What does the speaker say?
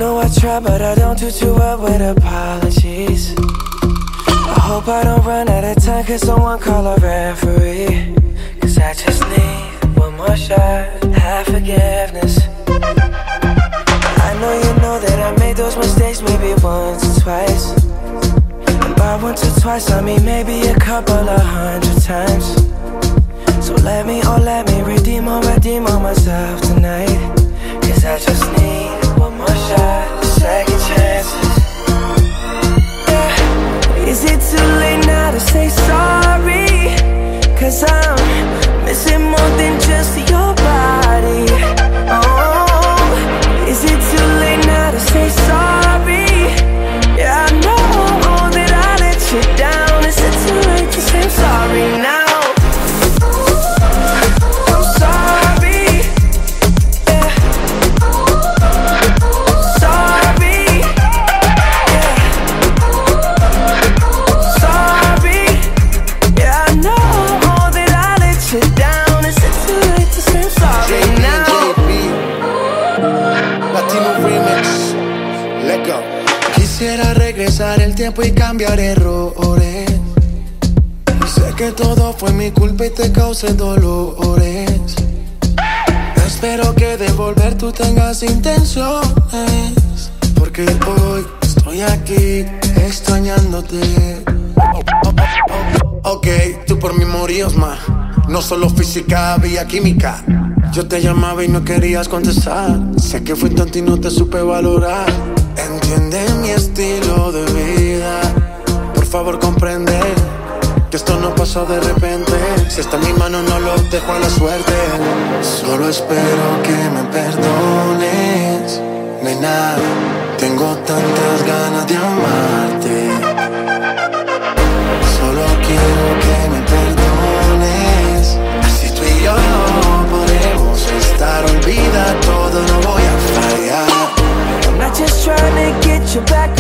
know I try, but I don't do too well with apologies. I hope I don't run out of time, cause someone call a referee. Cause I just need one more shot, have forgiveness. I know you know that I made those mistakes maybe once or twice. And by once or twice I mean maybe a couple of 100 times. So let me redeem or myself tonight. Cause I just need one more shot, second chances. Yeah. Is it too late now to say sorry? Cause I'm missing more than just your body. Oh, is it too late now to say sorry? Yeah, I know that I let you down. Is it too late to say I'm sorry now? Quisiera regresar el tiempo y cambiar errores. Sé que todo fue mi culpa y te causé dolores. Espero que de volver tú tengas intenciones, porque hoy estoy aquí extrañándote. Ok, tú por mí morías más. No solo física, había química. Yo te llamaba y no querías contestar. Sé que fui tonto y no te supe valorar. Entiende mi estilo de vida. Por favor comprende que esto no pasó de repente. Si está en mi mano no lo dejo a la suerte. Solo espero que me perdones, nena. Tengo tantas ganas de amarte. Solo quiero que me perdones. Así tú y yo no podemos estar. Olvida todo, no voy a fallar. I'm not just trying to get you back